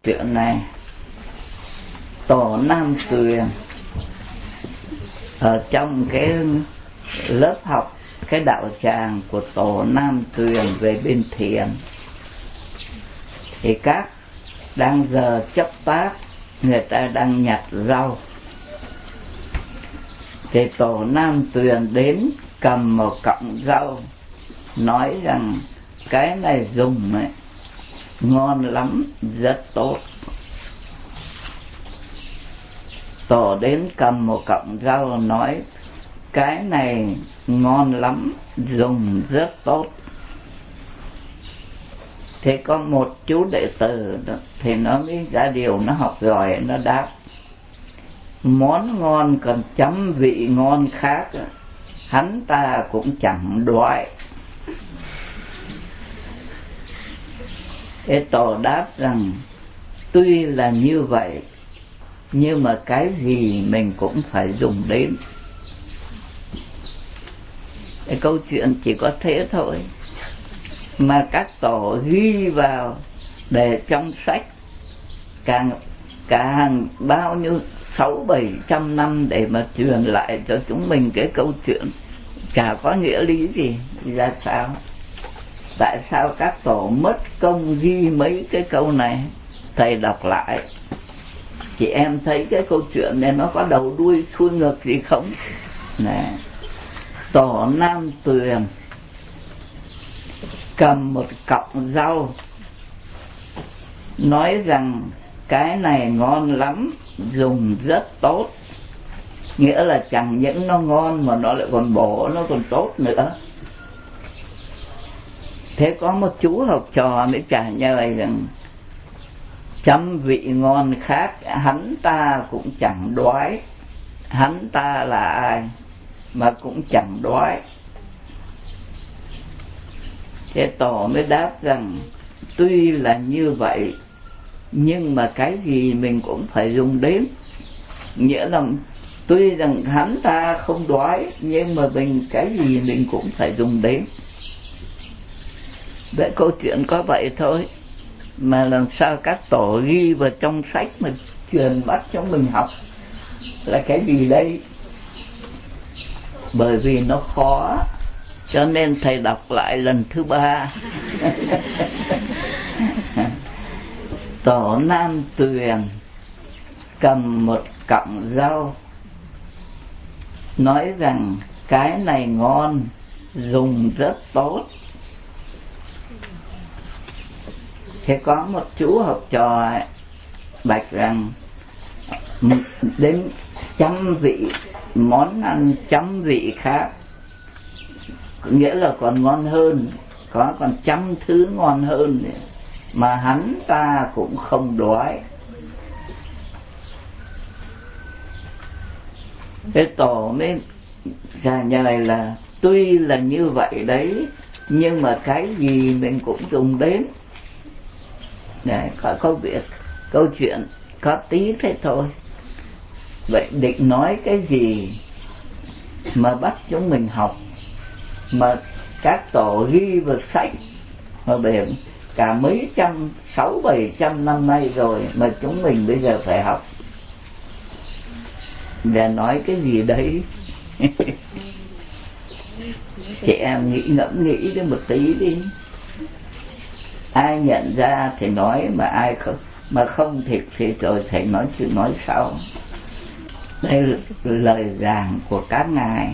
chuyện này. Tổ Nam Tuyền ở trong cái lớp học cái đạo tràng của tổ Nam Tuyền về bên thiền, thì các đang giờ chấp tác, người ta đang nhặt rau, thì tổ Nam Tuyền đến cầm một cọng rau, nói rằng cái này dùng ấy, ngon lắm, rất tốt. Tổ đến cầm một cọng rau nói cái này ngon lắm, dùng rất tốt. Thế có một chú đệ tử đó, thì nó mới ra điều, nó học giỏi, nó đáp: món ngon còn chấm vị ngon khác, hắn ta cũng chẳng đoái. Thế tổ đáp rằng tuy là như vậy, nhưng mà cái gì mình cũng phải dùng đến. Cái câu chuyện chỉ có thế thôi, mà các tổ ghi vào để trong sách cả hàng bao nhiêu 600-700 năm để mà truyền lại cho chúng mình cái câu chuyện chả có nghĩa lý gì. Ra sao? Tại sao các tổ mất công ghi mấy cái câu này? Thầy đọc lại, chị em thấy cái câu chuyện này nó có đầu đuôi xuôi ngược gì không? Nè, tổ Nam Tuyền cầm một cọng rau, nói rằng cái này ngon lắm, dùng rất tốt. Nghĩa là chẳng những nó ngon mà nó lại còn bổ, nó còn tốt nữa. Thế có một chú học trò mới trả lời rằng trăm vị ngon khác, hắn ta cũng chẳng đoái. Hắn ta là ai mà cũng chẳng đoái. Thế tổ mới đáp rằng tuy là như vậy, nhưng mà cái gì mình cũng phải dùng đến. Nghĩa là tuy rằng hắn ta không đoái, nhưng mà cái gì mình cũng phải dùng đến. Vậy câu chuyện có vậy thôi, mà làm sao các tổ ghi vào trong sách mà truyền bắt cho mình học là cái gì đây? Bởi vì nó khó, cho nên thầy đọc lại lần thứ 3. Tổ Nam Tuyền cầm một cọng rau, nói rằng cái này ngon, dùng rất tốt. Thế có một chú học trò bạch rằng đến trăm vị món ăn, trăm vị khác, nghĩa là còn ngon hơn, còn trăm thứ ngon hơn, mà hắn ta cũng không đoái. Thế tổ mới trả lời là tuy là như vậy đấy, nhưng mà cái gì mình cũng dùng đến. Đấy, có câu chuyện có tí thế thôi. Vậy định nói cái gì mà bắt chúng mình học, mà các tổ ghi vào sách mà bền cả mấy trăm, 600-700 năm nay rồi, mà chúng mình bây giờ phải học để nói cái gì đấy. Chị em ngẫm nghĩ đến một tí đi. Ai nhận ra thì nói, mà ai không, mà không thì rồi thầy nói chuyện nói sau. Đây là lời giảng của các ngài.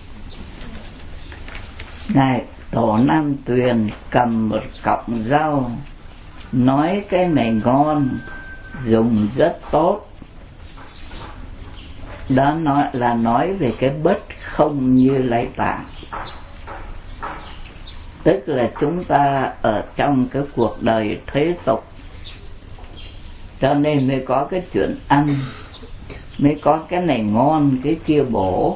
Ngài tổ Nam Tuyền cầm một cọng rau, nói cái này ngon, dùng rất tốt. Đó nói về cái bất không Như Lai Tạng. Tức là chúng ta ở trong cái cuộc đời thế tục, cho nên mới có cái chuyện ăn, mới có cái này ngon, cái kia bổ.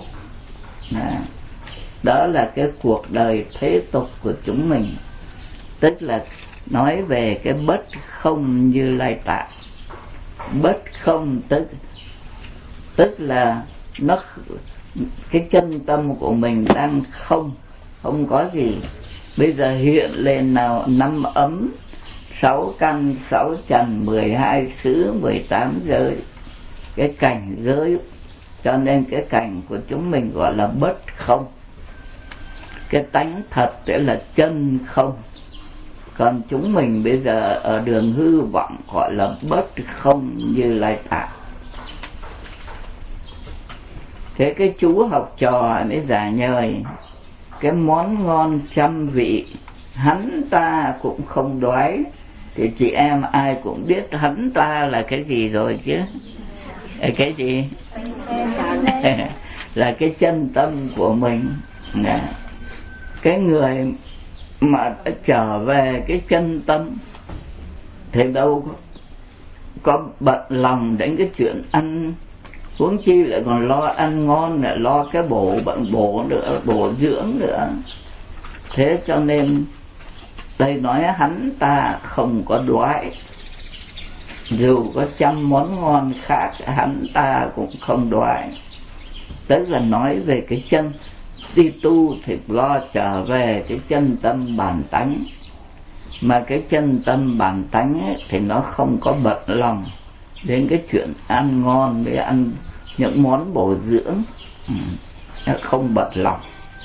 Đó là cái cuộc đời thế tục của chúng mình. Tức là nói về cái bất không Như Lai Tạng. Bất không tức là nó, cái chân tâm của mình đang không có gì. Bây giờ hiện lên nào năm ấm, 6 căn 6 trần 12 xứ 18 giới, cái cảnh giới. Cho nên cái cảnh của chúng mình gọi là bất không. Cái tánh thật sẽ là chân không. Còn chúng mình bây giờ ở đường hư vọng gọi là bất không Như Lai Tạng. Thế cái chú học trò mới giả nhời, cái món ngon trăm vị hắn ta cũng không đoái. Thì chị em ai cũng biết hắn ta là cái gì rồi chứ. Cái gì? Là cái chân tâm của mình. Cái người mà trở về cái chân tâm thì đâu có bận lòng đến cái chuyện ăn, huống chi lại còn lo ăn ngon, lại lo cái bổ nữa, bổ dưỡng nữa. Thế cho nên đây nói hắn ta không có đoái, dù có trăm món ngon khác hắn ta cũng không đoái. Tức là nói về cái chân đi tu thì lo trở về cái chân tâm bản tánh. Mà cái chân tâm bản tánh ấy, thì nó không có bận lòng đến cái chuyện ăn ngon với ăn những món bổ dưỡng, nó không bận lòng.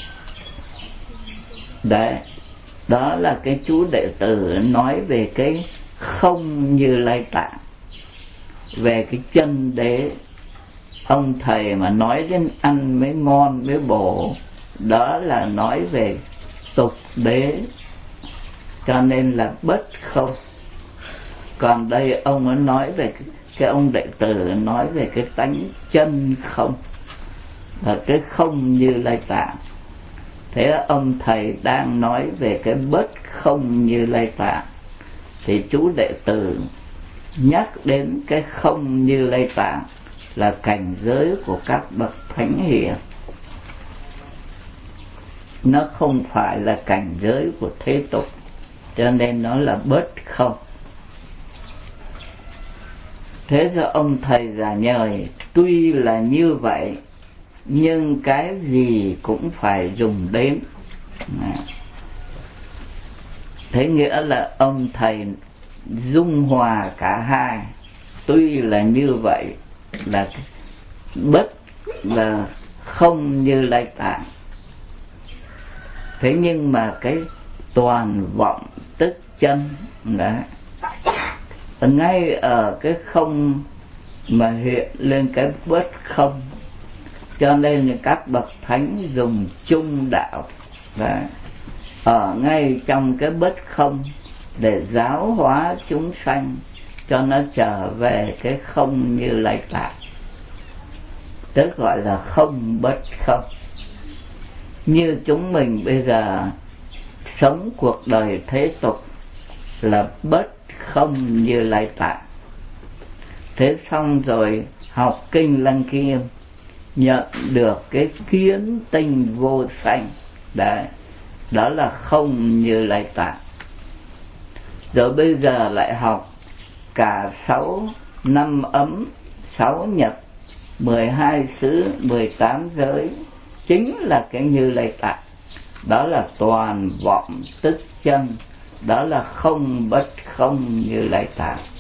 Đấy, đó là cái chú đệ tử nói về cái không Như Lai Tạng, về cái chân đế. Ông thầy mà nói đến ăn mới ngon mới bổ, đó là nói về tục đế, cho nên là bất không. Còn đây ông ấy nói về cái ông đệ tử nói về cái tánh chân không, và cái không Như Lai Tạng. Thế ông thầy đang nói về cái bất không Như Lai Tạng, thì chú đệ tử nhắc đến cái không Như Lai Tạng là cảnh giới của các bậc thánh hiền. Nó không phải là cảnh giới của thế tục, cho nên nó là bất không. Thế do ông thầy giả nhời, tuy là như vậy nhưng cái gì cũng phải dùng đến. Thế nghĩa là ông thầy dung hòa cả hai. Tuy là như vậy là bất là không Như Lai Tạng, thế nhưng mà cái toàn vọng tức chân đó, ngay ở cái không mà hiện lên cái bất không, cho nên là các bậc thánh dùng chung đạo đó, ở ngay trong cái bất không để giáo hóa chúng sanh cho nó trở về cái không Như Lai Tạng, tức gọi là không bất không. Như chúng mình bây giờ sống cuộc đời thế tục là bất không Như Lai Tạng. Thế xong rồi học kinh Lăng Nghiêm, nhận được cái kiến tinh vô sanh. Đấy, đó là không Như Lai Tạng. Rồi bây giờ lại học cả 6 năm ấm, 6 nhật, 12 xứ, 18 giới, chính là cái Như Lai Tạng. Đó là toàn vọng tức chân, đó là không bất không Như Lai Tạng.